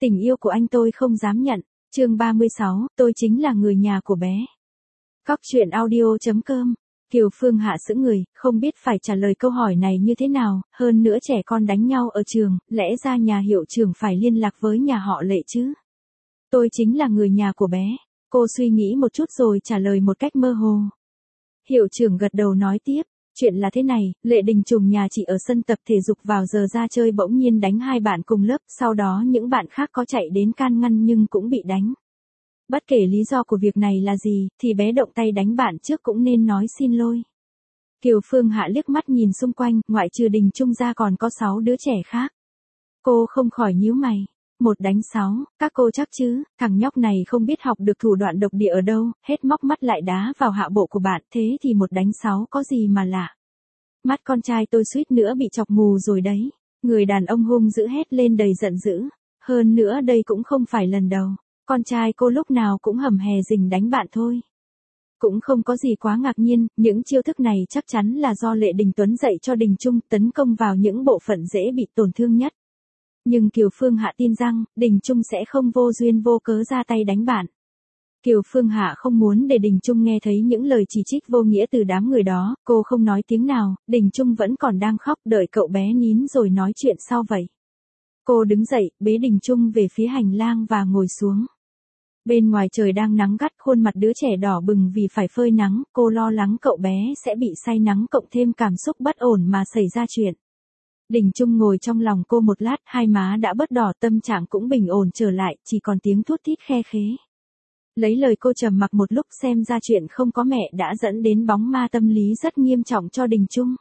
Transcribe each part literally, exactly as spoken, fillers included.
Tình yêu của anh tôi không dám nhận. Chương ba mươi sáu, tôi chính là người nhà của bé. Góc truyện audio chấm com. Kiều Phương Hạ sững người, không biết phải trả lời câu hỏi này như thế nào, hơn nữa trẻ con đánh nhau ở trường, lẽ ra nhà hiệu trưởng phải liên lạc với nhà họ Lệ chứ. Tôi chính là người nhà của bé. Cô suy nghĩ một chút rồi trả lời một cách mơ hồ. Hiệu trưởng gật đầu nói tiếp. Chuyện là thế này, Lệ Đình Trùng nhà chị ở sân tập thể dục vào giờ ra chơi bỗng nhiên đánh hai bạn cùng lớp, sau đó những bạn khác có chạy đến can ngăn nhưng cũng bị đánh. Bất kể lý do của việc này là gì, thì bé động tay đánh bạn trước cũng nên nói xin lỗi. Kiều Phương Hạ liếc mắt nhìn xung quanh, ngoại trừ Đình Trung ra còn có sáu đứa trẻ khác. Cô không khỏi nhíu mày. Một đánh sáu, các cô chắc chứ, thằng nhóc này không biết học được thủ đoạn độc địa ở đâu, hết móc mắt lại đá vào hạ bộ của bạn, thế thì một đánh sáu có gì mà lạ. Mắt con trai tôi suýt nữa bị chọc mù rồi đấy. Người đàn ông hung dữ hét lên đầy giận dữ. Hơn nữa đây cũng không phải lần đầu, con trai cô lúc nào cũng hầm hè rình đánh bạn thôi. Cũng không có gì quá ngạc nhiên, những chiêu thức này chắc chắn là do Lệ Đình Tuấn dạy cho Đình Trung, tấn công vào những bộ phận dễ bị tổn thương nhất. Nhưng Kiều Phương Hạ tin rằng, Đình Trung sẽ không vô duyên vô cớ ra tay đánh bạn. Kiều Phương Hạ không muốn để Đình Trung nghe thấy những lời chỉ trích vô nghĩa từ đám người đó, cô không nói tiếng nào, Đình Trung vẫn còn đang khóc, đợi cậu bé nín rồi nói chuyện sau vậy. Cô đứng dậy, bế Đình Trung về phía hành lang và ngồi xuống. Bên ngoài trời đang nắng gắt, khuôn mặt đứa trẻ đỏ bừng vì phải phơi nắng, cô lo lắng cậu bé sẽ bị say nắng cộng thêm cảm xúc bất ổn mà xảy ra chuyện. Đình Trung ngồi trong lòng cô một lát, hai má đã bớt đỏ, tâm trạng cũng bình ổn trở lại, chỉ còn tiếng thút thít khe khế. Lấy lời cô trầm mặc một lúc, xem ra chuyện không có mẹ đã dẫn đến bóng ma tâm lý rất nghiêm trọng cho Đình Trung.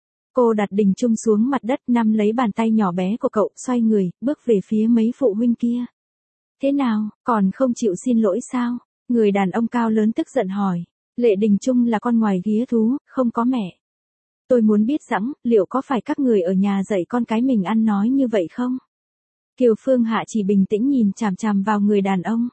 Cô đặt Đình Trung xuống mặt đất, nắm lấy bàn tay nhỏ bé của cậu, xoay người, bước về phía mấy phụ huynh kia. Thế nào, còn không chịu xin lỗi sao? Người đàn ông cao lớn tức giận hỏi. Lệ Đình Trung là con ngoài ghía thú, không có mẹ. Tôi muốn biết rằng, liệu có phải các người ở nhà dạy con cái mình ăn nói như vậy không? Kiều Phương Hạ chỉ bình tĩnh nhìn chằm chằm vào người đàn ông.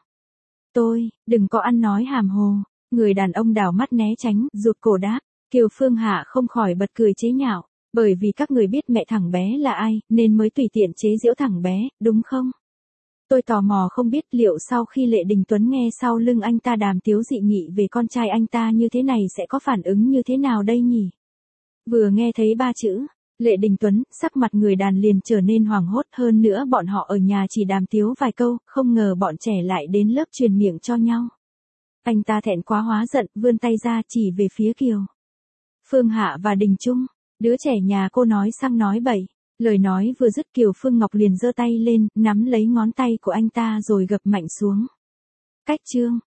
Tôi, đừng có ăn nói hàm hồ. Người đàn ông đảo mắt né tránh, rụt cổ đáp. Kiều Phương Hạ không khỏi bật cười chế nhạo. Bởi vì các người biết mẹ thằng bé là ai, nên mới tùy tiện chế giễu thằng bé, đúng không? Tôi tò mò không biết liệu sau khi Lệ Đình Tuấn nghe sau lưng anh ta đàm tiếu dị nghị về con trai anh ta như thế này sẽ có phản ứng như thế nào đây nhỉ? Vừa nghe thấy ba chữ, Lệ Đình Tuấn, sắc mặt người đàn liền trở nên hoảng hốt, hơn nữa bọn họ ở nhà chỉ đàm tiếu vài câu, không ngờ bọn trẻ lại đến lớp truyền miệng cho nhau. Anh ta thẹn quá hóa giận, vươn tay ra chỉ về phía Kiều Phương Hạ và Đình Trung. Đứa trẻ nhà cô nói sang nói bậy. Lời nói vừa dứt, Kiều Phương Ngọc liền giơ tay lên, nắm lấy ngón tay của anh ta rồi gập mạnh xuống. Cách chương